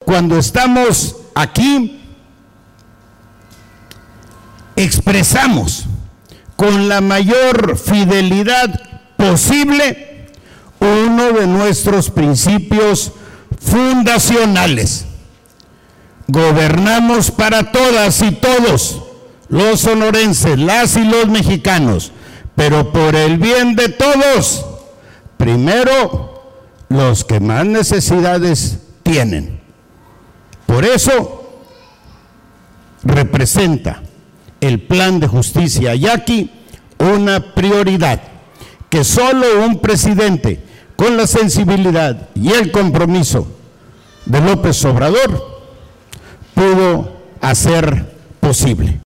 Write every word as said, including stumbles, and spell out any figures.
cuando estamos aquí, expresamos con la mayor fidelidad posible uno de nuestros principios fundacionales. Gobernamos para todas y todos, los sonorenses, las y los mexicanos, pero por el bien de todos, primero los que más necesidades tienen. Por eso representa el plan de justicia yaqui una prioridad que solo un presidente con la sensibilidad y el compromiso de López Obrador pudo hacer posible.